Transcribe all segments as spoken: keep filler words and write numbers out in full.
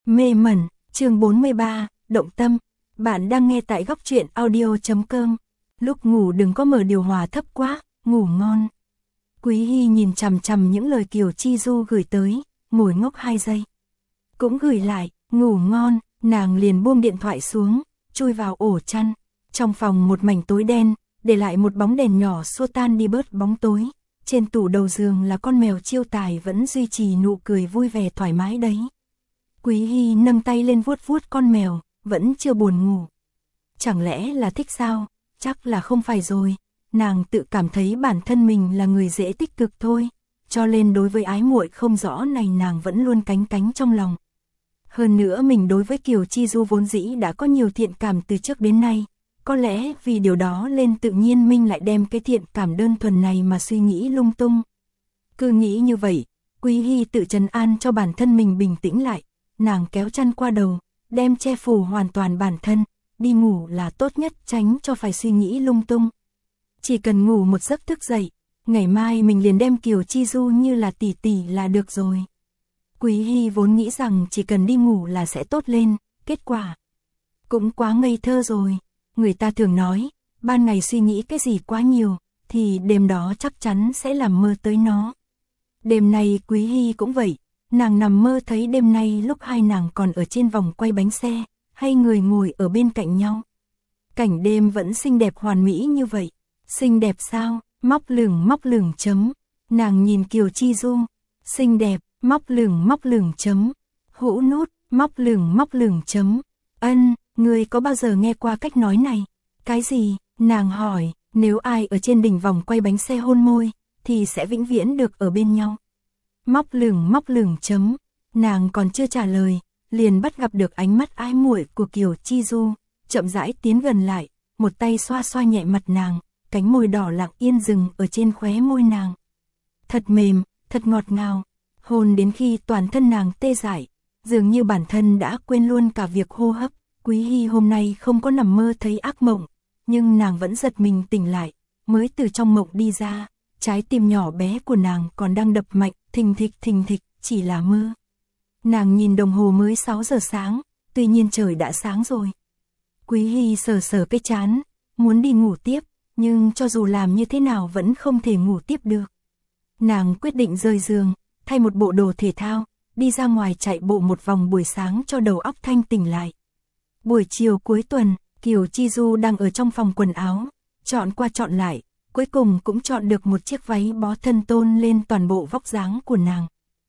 Mê mẩn, chương bốn mươi ba, động tâm. Bạn đang nghe tại góc truyện audio chấm com. Lúc ngủ đừng có mở điều hòa thấp quá, ngủ ngon. Quý Hy nhìn chằm chằm những lời Kiều Chi Du gửi tới, ngồi ngốc hai giây. Cũng gửi lại, ngủ ngon, nàng liền buông điện thoại xuống, chui vào ổ chăn. Trong phòng một mảnh tối đen, để lại một bóng đèn nhỏ xua tan đi bớt bóng tối. Trên tủ đầu giường là con mèo Chiêu Tài vẫn duy trì nụ cười vui vẻ thoải mái đấy. Quý Hy nâng tay lên vuốt vuốt con mèo, vẫn chưa buồn ngủ. Chẳng lẽ là thích sao? Chắc là không phải rồi. Nàng tự cảm thấy bản thân mình là người dễ tích cực thôi, cho nên đối với ái muội không rõ này nàng vẫn luôn cánh cánh trong lòng. Hơn nữa mình đối với Kiều Chi Du vốn dĩ đã có nhiều thiện cảm từ trước đến nay, có lẽ vì điều đó nên tự nhiên mình lại đem cái thiện cảm đơn thuần này mà suy nghĩ lung tung. Cứ nghĩ như vậy, Quý Hy tự trấn an cho bản thân mình bình tĩnh lại, nàng kéo chăn qua đầu, đem che phủ hoàn toàn bản thân, đi ngủ là tốt nhất tránh cho phải suy nghĩ lung tung. Chỉ cần ngủ một giấc thức dậy, ngày mai mình liền đem Kiều Chi Du như là tỷ tỷ là được rồi. Quý Hy vốn nghĩ rằng chỉ cần đi ngủ là sẽ tốt lên, kết quả cũng quá ngây thơ rồi. Người ta thường nói, ban ngày suy nghĩ cái gì quá nhiều, thì đêm đó chắc chắn sẽ làm mơ tới nó. Đêm nay Quý Hy cũng vậy, nàng nằm mơ thấy đêm nay lúc hai nàng còn ở trên vòng quay bánh xe, hay người ngồi ở bên cạnh nhau. Cảnh đêm vẫn xinh đẹp hoàn mỹ như vậy. Xinh đẹp sao? Móc lửng móc lửng chấm. Nàng nhìn Kiều Chi Du. Xinh đẹp, móc lửng móc lửng chấm. Hũ nút, móc lửng móc lửng chấm. Ân, ngươi có bao giờ nghe qua cách nói này? Cái gì? Nàng hỏi, nếu ai ở trên đỉnh vòng quay bánh xe hôn môi, thì sẽ vĩnh viễn được ở bên nhau. Móc lửng móc lửng chấm. Nàng còn chưa trả lời, liền bắt gặp được ánh mắt ái muội của Kiều Chi Du, chậm rãi tiến gần lại, một tay xoa xoa nhẹ mặt nàng, cánh môi đỏ lặng yên dừng ở trên khóe môi nàng. Thật mềm, thật ngọt ngào, hôn đến khi toàn thân nàng tê dại, dường như bản thân đã quên luôn cả việc hô hấp. Quý Hy hôm nay không có nằm mơ thấy ác mộng, nhưng nàng vẫn giật mình tỉnh lại, mới từ trong mộng đi ra, trái tim nhỏ bé của nàng còn đang đập mạnh, thình thịch thình thịch, chỉ là mơ. Nàng nhìn đồng hồ mới sáu giờ sáng, tuy nhiên trời đã sáng rồi. Quý Hy sờ sờ cái trán, muốn đi ngủ tiếp, nhưng cho dù làm như thế nào vẫn không thể ngủ tiếp được. Nàng quyết định rời giường, thay một bộ đồ thể thao, đi ra ngoài chạy bộ một vòng buổi sáng cho đầu óc thanh tỉnh lại. Buổi chiều cuối tuần, Kiều Chi Du đang ở trong phòng quần áo, chọn qua chọn lại, cuối cùng cũng chọn được một chiếc váy bó thân tôn lên toàn bộ vóc dáng của nàng.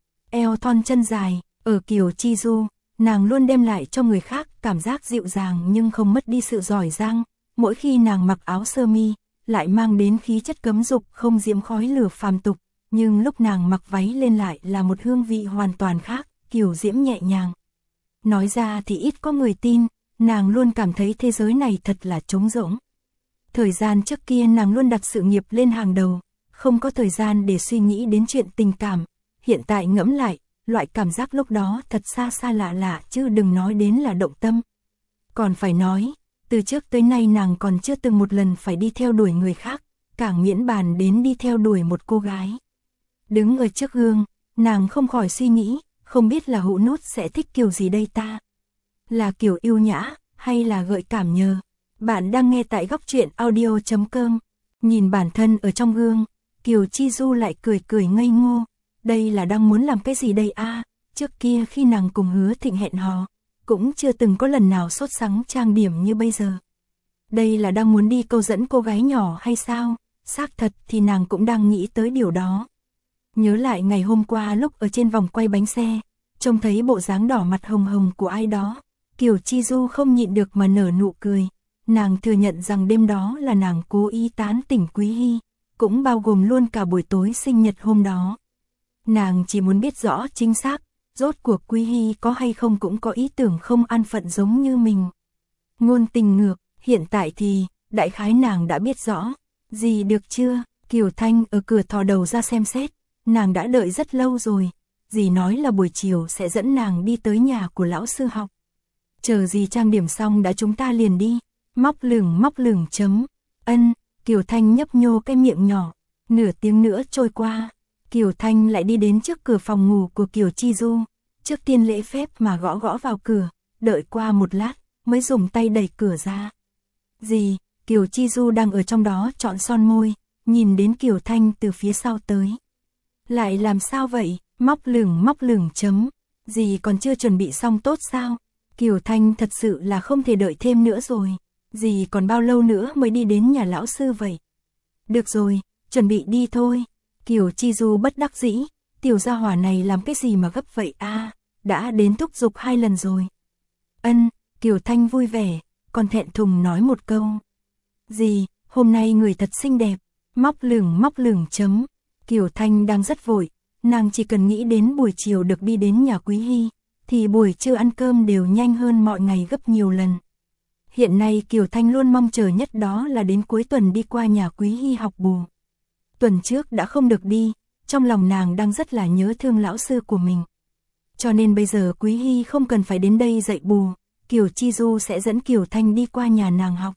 Eo thon chân dài, ở Kiều Chi Du, nàng luôn đem lại cho người khác cảm giác dịu dàng nhưng không mất đi sự giỏi giang. Mỗi khi nàng mặc áo sơ mi, lại mang đến khí chất cấm dục không diễm khói lửa phàm tục, nhưng lúc nàng mặc váy lên lại là một hương vị hoàn toàn khác, kiều diễm nhẹ nhàng. Nói ra thì ít có người tin, nàng luôn cảm thấy thế giới này thật là trống rỗng. Thời gian trước kia nàng luôn đặt sự nghiệp lên hàng đầu, không có thời gian để suy nghĩ đến chuyện tình cảm. Hiện tại ngẫm lại, loại cảm giác lúc đó thật xa xa lạ lạ chứ đừng nói đến là động tâm. Còn phải nói, từ trước tới nay nàng còn chưa từng một lần phải đi theo đuổi người khác, càng miễn bàn đến đi theo đuổi một cô gái. Đứng ở trước gương, nàng không khỏi suy nghĩ, không biết là Hũ Nút sẽ thích kiểu gì đây ta? Là kiểu yêu nhã, hay là gợi cảm nhờ? Bạn đang nghe tại góc truyện audio chấm com. Nhìn bản thân ở trong gương, Kiều Chi Du lại cười cười ngây ngô. Đây là đang muốn làm cái gì đây a? À, trước kia khi nàng cùng Hứa Thịnh hẹn hò, cũng chưa từng có lần nào sốt sắng trang điểm như bây giờ. Đây là đang muốn đi câu dẫn cô gái nhỏ hay sao? Xác thật thì nàng cũng đang nghĩ tới điều đó. Nhớ lại ngày hôm qua lúc ở trên vòng quay bánh xe, trông thấy bộ dáng đỏ mặt hồng hồng của ai đó, Kiều Chi Du không nhịn được mà nở nụ cười. Nàng thừa nhận rằng đêm đó là nàng cố ý tán tỉnh Quý Hy, cũng bao gồm luôn cả buổi tối sinh nhật hôm đó. Nàng chỉ muốn biết rõ chính xác, rốt cuộc Quý Hy có hay không cũng có ý tưởng không an phận giống như mình. Ngôn tình ngược, hiện tại thì, đại khái nàng đã biết rõ. Gì được chưa? Kiều Thanh ở cửa thò đầu ra xem xét, nàng đã đợi rất lâu rồi. Dì nói là buổi chiều sẽ dẫn nàng đi tới nhà của lão sư học. Chờ dì trang điểm xong đã chúng ta liền đi. Móc lửng móc lửng chấm. Ân, Kiều Thanh nhấp nhô cái miệng nhỏ. Nửa tiếng nữa trôi qua, Kiều Thanh lại đi đến trước cửa phòng ngủ của Kiều Chi Du. trước tiên lễ phép mà gõ gõ vào cửa, đợi qua một lát, mới dùng tay đẩy cửa ra. Gì, Kiều Chi Du đang ở trong đó chọn son môi, nhìn đến Kiều Thanh từ phía sau tới. Lại làm sao vậy, móc lửng móc lửng chấm, gì còn chưa chuẩn bị xong tốt sao? Kiều Thanh thật sự là không thể đợi thêm nữa rồi, gì còn bao lâu nữa mới đi đến nhà lão sư vậy? Được rồi, chuẩn bị đi thôi. Kiều Chi Du bất đắc dĩ, tiểu gia hỏa này làm cái gì mà gấp vậy a? À, đã đến thúc giục hai lần rồi. Ân, Kiều Thanh vui vẻ, còn thẹn thùng nói một câu. Gì, hôm nay người thật xinh đẹp, móc lửng móc lửng chấm. Kiều Thanh đang rất vội, nàng chỉ cần nghĩ đến buổi chiều được đi đến nhà Quý Hy, thì buổi trưa ăn cơm đều nhanh hơn mọi ngày gấp nhiều lần. Hiện nay Kiều Thanh luôn mong chờ nhất đó là đến cuối tuần đi qua nhà Quý Hy học bù. Tuần trước đã không được đi, trong lòng nàng đang rất là nhớ thương lão sư của mình. Cho nên bây giờ Quý Hy không cần phải đến đây dạy bù, Kiều Chi Du sẽ dẫn Kiều Thanh đi qua nhà nàng học.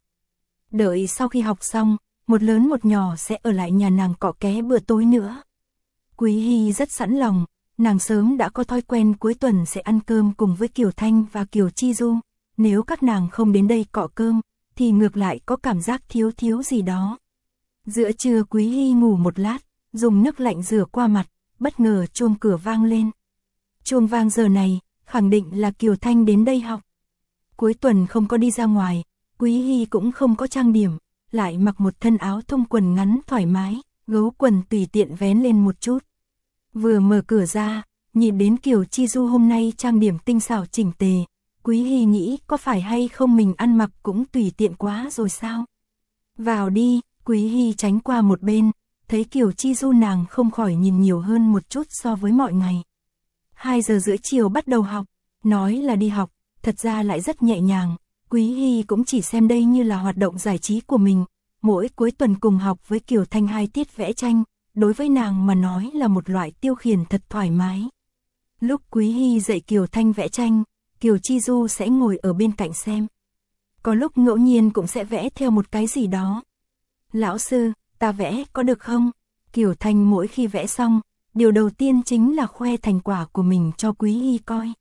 Đợi sau khi học xong, một lớn một nhỏ sẽ ở lại nhà nàng cọ ké bữa tối nữa. Quý Hy rất sẵn lòng, nàng sớm đã có thói quen cuối tuần sẽ ăn cơm cùng với Kiều Thanh và Kiều Chi Du. Nếu các nàng không đến đây cọ cơm, thì ngược lại có cảm giác thiếu thiếu gì đó. Giữa trưa Quý Hy ngủ một lát, dùng nước lạnh rửa qua mặt, bất ngờ chuông cửa vang lên. Chuông vang giờ này, khẳng định là Kiều Thanh đến đây học. Cuối tuần không có đi ra ngoài, Quý Hy cũng không có trang điểm, lại mặc một thân áo thun quần ngắn thoải mái, gấu quần tùy tiện vén lên một chút. Vừa mở cửa ra, nhìn đến Kiều Chi Du hôm nay trang điểm tinh xảo chỉnh tề, Quý Hy nghĩ có phải hay không mình ăn mặc cũng tùy tiện quá rồi sao? Vào đi, Quý Hy tránh qua một bên, thấy Kiều Chi Du nàng không khỏi nhìn nhiều hơn một chút so với mọi ngày. hai giờ rưỡi chiều bắt đầu học, nói là đi học, thật ra lại rất nhẹ nhàng, Quý Hy cũng chỉ xem đây như là hoạt động giải trí của mình, mỗi cuối tuần cùng học với Kiều Thanh hai tiết vẽ tranh, đối với nàng mà nói là một loại tiêu khiển thật thoải mái. Lúc Quý Hy dạy Kiều Thanh vẽ tranh, Kiều Chi Du sẽ ngồi ở bên cạnh xem. Có lúc ngẫu nhiên cũng sẽ vẽ theo một cái gì đó. Lão sư, ta vẽ có được không? Kiều Thanh mỗi khi vẽ xong, điều đầu tiên chính là khoe thành quả của mình cho Quý Hy coi.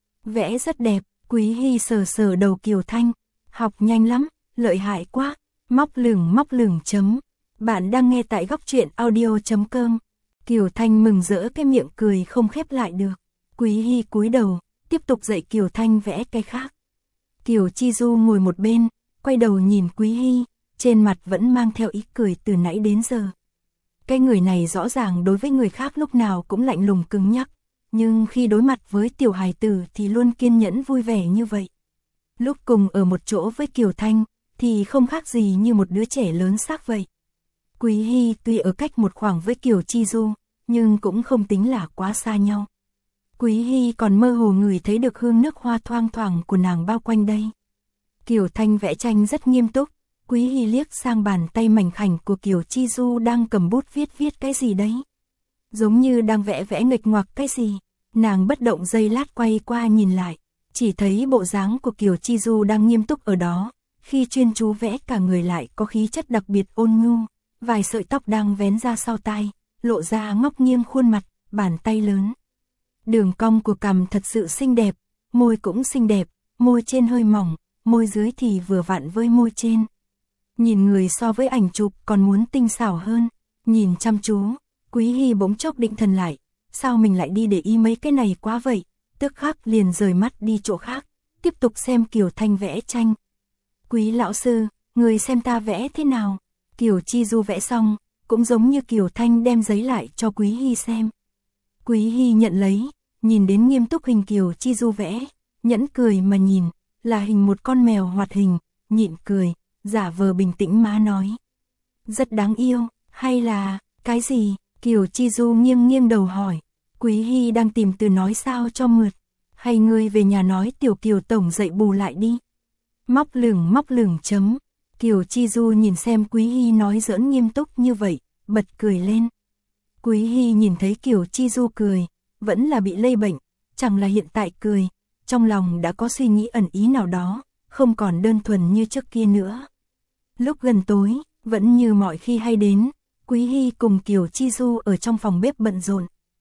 Vẽ rất đẹp, Quý Hy sờ sờ đầu Kiều Thanh, học nhanh lắm, lợi hại quá, móc lửng móc lửng chấm. Bạn đang nghe tại góc truyện audio chấm com. Kiều Thanh mừng rỡ cái miệng cười không khép lại được. Quý Hy cúi đầu, tiếp tục dạy Kiều Thanh vẽ cái khác. Kiều Chi Du ngồi một bên, quay đầu nhìn Quý Hy, trên mặt vẫn mang theo ý cười từ nãy đến giờ. Cái người này rõ ràng đối với người khác lúc nào cũng lạnh lùng cứng nhắc, nhưng khi đối mặt với tiểu hài tử thì luôn kiên nhẫn vui vẻ như vậy. Lúc cùng ở một chỗ với Kiều Thanh, thì không khác gì như một đứa trẻ lớn xác vậy. Quý Hy tuy ở cách một khoảng với Kiều Chi Du, nhưng cũng không tính là quá xa nhau. Quý Hy còn mơ hồ ngửi thấy được hương nước hoa thoang thoảng của nàng bao quanh đây. Kiều Thanh vẽ tranh rất nghiêm túc, Quý Hy liếc sang bàn tay mảnh khảnh của Kiều Chi Du đang cầm bút viết viết cái gì đấy. Giống như đang vẽ vẽ nghịch ngoạc cái gì, nàng bất động giây lát quay qua nhìn lại, chỉ thấy bộ dáng của Kiều Chi Du đang nghiêm túc ở đó, khi chuyên chú vẽ cả người lại có khí chất đặc biệt ôn nhu, vài sợi tóc đang vén ra sau tai, lộ ra ngóc nghiêng khuôn mặt, bàn tay lớn. Đường cong của cằm thật sự xinh đẹp, môi cũng xinh đẹp, môi trên hơi mỏng, môi dưới thì vừa vặn với môi trên. Nhìn người so với ảnh chụp còn muốn tinh xảo hơn, nhìn chăm chú, Quý Hy bỗng chốc định thần lại, sao mình lại đi để ý mấy cái này quá vậy, tức khắc liền rời mắt đi chỗ khác, tiếp tục xem Kiều Thanh vẽ tranh. Quý lão sư, người xem ta vẽ thế nào? Kiều Chi Du vẽ xong, cũng giống như Kiều Thanh đem giấy lại cho Quý Hy xem. Quý Hy nhận lấy, nhìn đến nghiêm túc hình Kiều Chi Du vẽ, nhẫn cười mà nhìn, là hình một con mèo hoạt hình, nhịn cười, giả vờ bình tĩnh má nói. Rất đáng yêu, hay là, cái gì? Kiều Chi Du nghiêng nghiêng đầu hỏi. Quý Hy đang tìm từ nói sao cho mượt, hay ngươi về nhà nói tiểu Kiều tổng dạy bù lại đi. Móc lửng móc lửng chấm. Kiều Chi Du nhìn xem Quý Hy nói giỡn nghiêm túc như vậy, bật cười lên. Quý Hy nhìn thấy Kiều Chi Du cười, vẫn là bị lây bệnh, chẳng là hiện tại cười, trong lòng đã có suy nghĩ ẩn ý nào đó, không còn đơn thuần như trước kia nữa. Lúc gần tối, vẫn như mọi khi hay đến, Quý Hy cùng Kiều Chi Du ở trong phòng bếp bận rộn.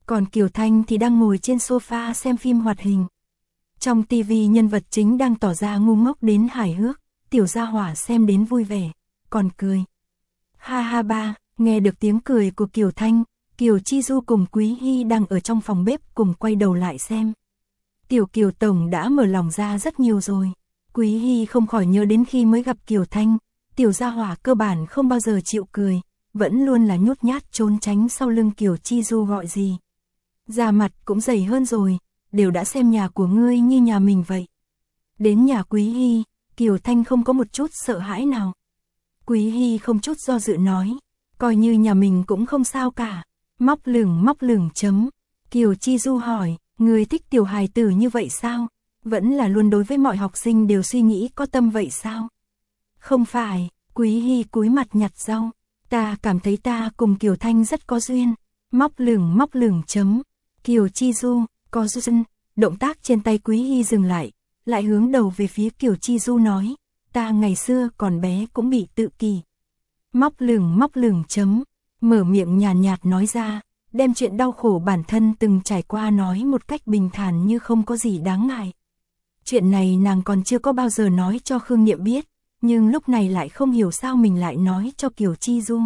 Còn Kiều Thanh thì đang ngồi trên sofa xem phim hoạt hình. Trong tivi nhân vật chính đang tỏ ra ngu ngốc đến hài hước, tiểu gia hỏa xem đến vui vẻ, còn cười. Ha ha ba, nghe được tiếng cười của Kiều Thanh, Kiều Chi Du cùng Quý Hy đang ở trong phòng bếp cùng quay đầu lại xem. Tiểu Kiều Tổng đã mở lòng ra rất nhiều rồi. Quý Hy không khỏi nhớ đến khi mới gặp Kiều Thanh, tiểu gia hỏa cơ bản không bao giờ chịu cười, vẫn luôn là nhút nhát trốn tránh sau lưng Kiều Chi Du gọi gì. Da mặt cũng dày hơn rồi, đều đã xem nhà của ngươi như nhà mình vậy. Đến nhà Quý Hy, Kiều Thanh không có một chút sợ hãi nào. Quý Hy không chút do dự nói, coi như nhà mình cũng không sao cả. Móc lửng móc lửng chấm. Kiều Chi Du hỏi, ngươi thích tiểu hài tử như vậy sao? Vẫn là luôn đối với mọi học sinh đều suy nghĩ có tâm vậy sao? Không phải, Quý Hy cúi mặt nhặt rau. Ta cảm thấy ta cùng Kiều Thanh rất có duyên. Móc lửng móc lửng chấm. Kiều Chi Du, có duyên. Động tác trên tay Quý Hy dừng lại, lại hướng đầu về phía Kiều Chi Du nói, ta ngày xưa còn bé cũng bị tự kỷ. Móc lửng móc lửng chấm. Mở miệng nhàn nhạt, nhạt nói ra, đem chuyện đau khổ bản thân từng trải qua nói một cách bình thản như không có gì đáng ngại. Chuyện này nàng còn chưa có bao giờ nói cho Khương Niệm biết, nhưng lúc này lại không hiểu sao mình lại nói cho Kiều Chi Du.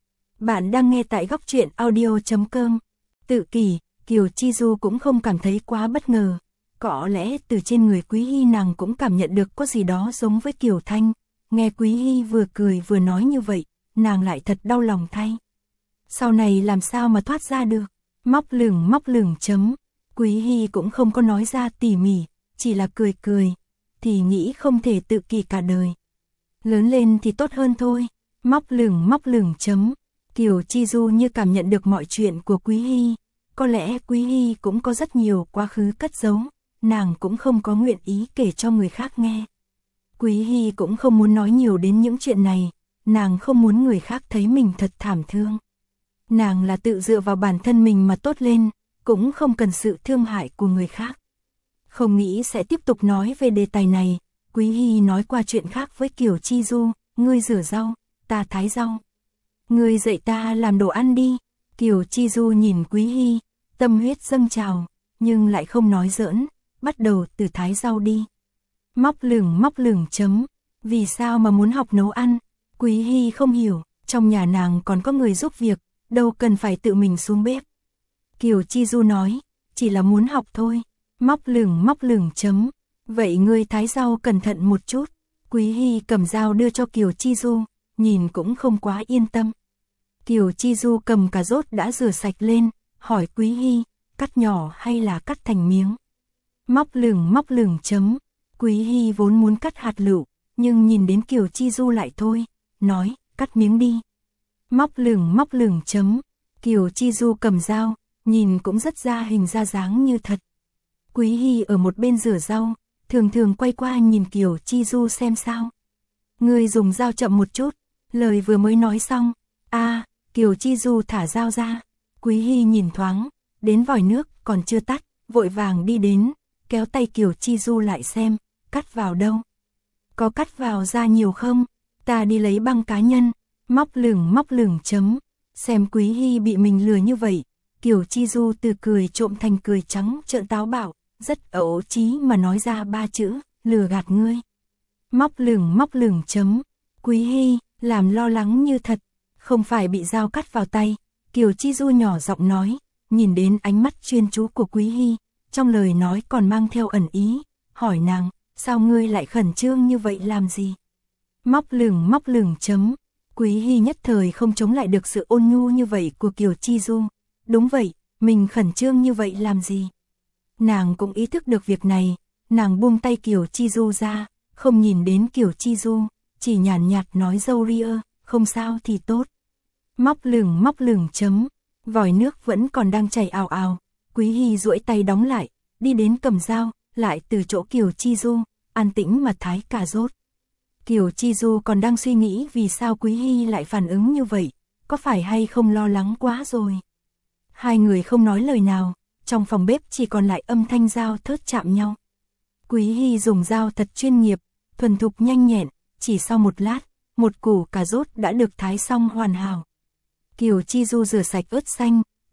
Bạn đang nghe tại góc truyện audio chấm com. Tự kỷ, Kiều Chi Du cũng không cảm thấy quá bất ngờ. Có lẽ từ trên người Quý Hy nàng cũng cảm nhận được có gì đó giống với Kiều Thanh. Nghe Quý Hy vừa cười vừa nói như vậy, nàng lại thật đau lòng thay. Sau này làm sao mà thoát ra được? Móc lửng móc lửng chấm. Quý Hy cũng không có nói ra tỉ mỉ, chỉ là cười cười. Thì nghĩ không thể tự kỷ cả đời. Lớn lên thì tốt hơn thôi. Móc lửng móc lửng chấm. Kiều Chi Du như cảm nhận được mọi chuyện của Quý Hy. Có lẽ Quý Hy cũng có rất nhiều quá khứ cất giấu, nàng cũng không có nguyện ý kể cho người khác nghe. Quý Hy cũng không muốn nói nhiều đến những chuyện này, nàng không muốn người khác thấy mình thật thảm thương. Nàng là tự dựa vào bản thân mình mà tốt lên, cũng không cần sự thương hại của người khác. Không nghĩ sẽ tiếp tục nói về đề tài này, Quý Hy nói qua chuyện khác với Kiều Chi Du, ngươi rửa rau, ta thái rau. Ngươi dạy ta làm đồ ăn đi. Kiều Chi Du nhìn Quý Hy, tâm huyết dâng trào, nhưng lại không nói giỡn, bắt đầu từ thái rau đi. Móc lửng móc lửng chấm. Vì sao mà muốn học nấu ăn? Quý Hy không hiểu, trong nhà nàng còn có người giúp việc, đâu cần phải tự mình xuống bếp. Kiều Chi Du nói, chỉ là muốn học thôi. Móc lửng móc lửng chấm. Vậy ngươi thái rau cẩn thận một chút. Quý Hy cầm dao đưa cho Kiều Chi Du, nhìn cũng không quá yên tâm. Kiều Chi Du cầm cà rốt đã rửa sạch lên, hỏi Quý Hy, cắt nhỏ hay là cắt thành miếng? Móc lửng móc lửng chấm. Quý Hy vốn muốn cắt hạt lựu, nhưng nhìn đến Kiều Chi Du lại thôi, nói, cắt miếng đi. Móc lửng móc lửng chấm. Kiều Chi Du cầm dao, nhìn cũng rất ra hình ra dáng như thật. Quý Hy ở một bên rửa rau, thường thường quay qua nhìn Kiều Chi Du xem sao. Ngươi dùng dao chậm một chút, lời vừa mới nói xong. A, à, Kiều Chi Du thả dao ra. Quý Hy nhìn thoáng, đến vòi nước còn chưa tắt, vội vàng đi đến, kéo tay Kiều Chi Du lại xem, cắt vào đâu? Có cắt vào da nhiều không? Ta đi lấy băng cá nhân. Móc lửng móc lửng chấm. Xem Quý Hy bị mình lừa như vậy, Kiều Chi Du từ cười trộm thành cười trắng trợn táo bạo, rất ấu trí mà nói ra ba chữ, lừa gạt ngươi. Móc lửng móc lửng chấm. Quý Hy làm lo lắng như thật, không phải bị dao cắt vào tay. Kiều Chi Du nhỏ giọng nói, nhìn đến ánh mắt chuyên chú của Quý Hy, trong lời nói còn mang theo ẩn ý, hỏi nàng, sao ngươi lại khẩn trương như vậy làm gì? Móc lửng móc lửng chấm. Quý Hy nhất thời không chống lại được sự ôn nhu như vậy của Kiều Chi Du. Đúng vậy, mình khẩn trương như vậy làm gì? Nàng cũng ý thức được việc này, nàng buông tay Kiều Chi Du ra, không nhìn đến Kiều Chi Du, chỉ nhàn nhạt nói dâu ria, không sao thì tốt. Móc lửng móc lửng chấm. Vòi nước vẫn còn đang chảy ào ào. Quý Hy duỗi tay đóng lại, đi đến cầm dao, lại từ chỗ Kiều Chi Du, an tĩnh mà thái cà rốt. Kiều Chi Du còn đang suy nghĩ vì sao Quý Hy lại phản ứng như vậy, có phải hay không lo lắng quá rồi. Hai người không nói lời nào, trong phòng bếp chỉ còn lại âm thanh dao thớt chạm nhau. Quý Hy dùng dao thật chuyên nghiệp, thuần thục nhanh nhẹn, chỉ sau một lát, một củ cà rốt đã được thái xong hoàn hảo. Kiều Chi Du rửa sạch ớt xanh,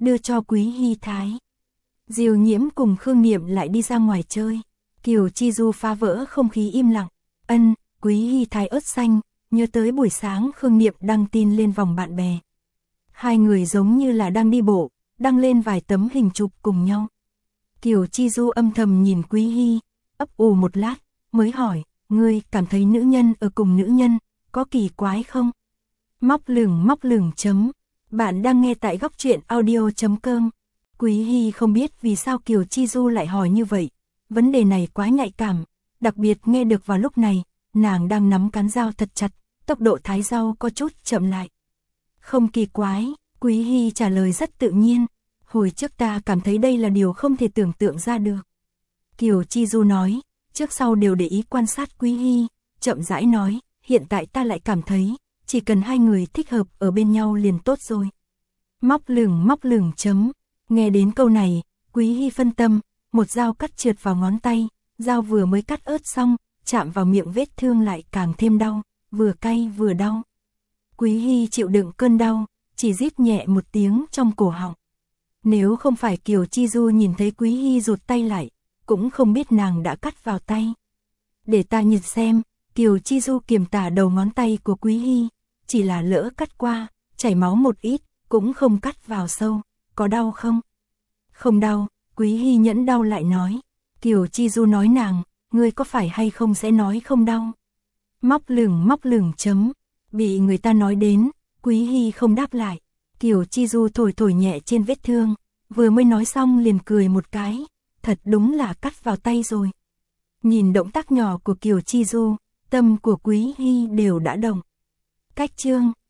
đưa cho Quý Hy thái. Diều Nhiễm cùng Khương Niệm lại đi ra ngoài chơi. Kiều Chi Du phá vỡ không khí im lặng. Ân, Quý Hy thái ớt xanh, nhớ tới buổi sáng Khương Niệm đăng tin lên vòng bạn bè. Hai người giống như là đang đi bộ, đăng lên vài tấm hình chụp cùng nhau. Kiều Chi Du âm thầm nhìn Quý Hy, ấp ủ một lát, mới hỏi, ngươi cảm thấy nữ nhân ở cùng nữ nhân, có kỳ quái không? Móc lửng móc lửng chấm, bạn đang nghe tại góc truyện audio.com. Quý Hy không biết vì sao Kiều Chi Du lại hỏi như vậy, vấn đề này quá nhạy cảm, đặc biệt nghe được vào lúc này, nàng đang nắm cán dao thật chặt, tốc độ thái dao có chút chậm lại. Không kỳ quái, Quý Hy trả lời rất tự nhiên, hồi trước ta cảm thấy đây là điều không thể tưởng tượng ra được. Kiều Chi Du nói, trước sau đều để ý quan sát Quý Hy, chậm rãi nói, hiện tại ta lại cảm thấy, chỉ cần hai người thích hợp ở bên nhau liền tốt rồi. Móc lửng móc lửng chấm, nghe đến câu này, Quý Hy phân tâm, một dao cắt trượt vào ngón tay, dao vừa mới cắt ớt xong, chạm vào miệng vết thương lại càng thêm đau, vừa cay vừa đau. Quý Hy chịu đựng cơn đau, chỉ rít nhẹ một tiếng trong cổ họng. Nếu không phải Kiều Chi Du nhìn thấy Quý Hy rụt tay lại, cũng không biết nàng đã cắt vào tay. Để ta nhìn xem, Kiều Chi Du kiềm tả đầu ngón tay của Quý Hy, chỉ là lỡ cắt qua, chảy máu một ít, cũng không cắt vào sâu, có đau không? Không đau, Quý Hy nhẫn đau lại nói. Kiều Chi Du nói nàng, ngươi có phải hay không sẽ nói không đau? Móc lửng móc lửng chấm, bị người ta nói đến, Quý Hy không đáp lại. Kiều Chi Du thổi thổi nhẹ trên vết thương, vừa mới nói xong liền cười một cái, thật đúng là cắt vào tay rồi. Nhìn động tác nhỏ của Kiều Chi Du, tâm của Quý Hy đều đã động. Cách chương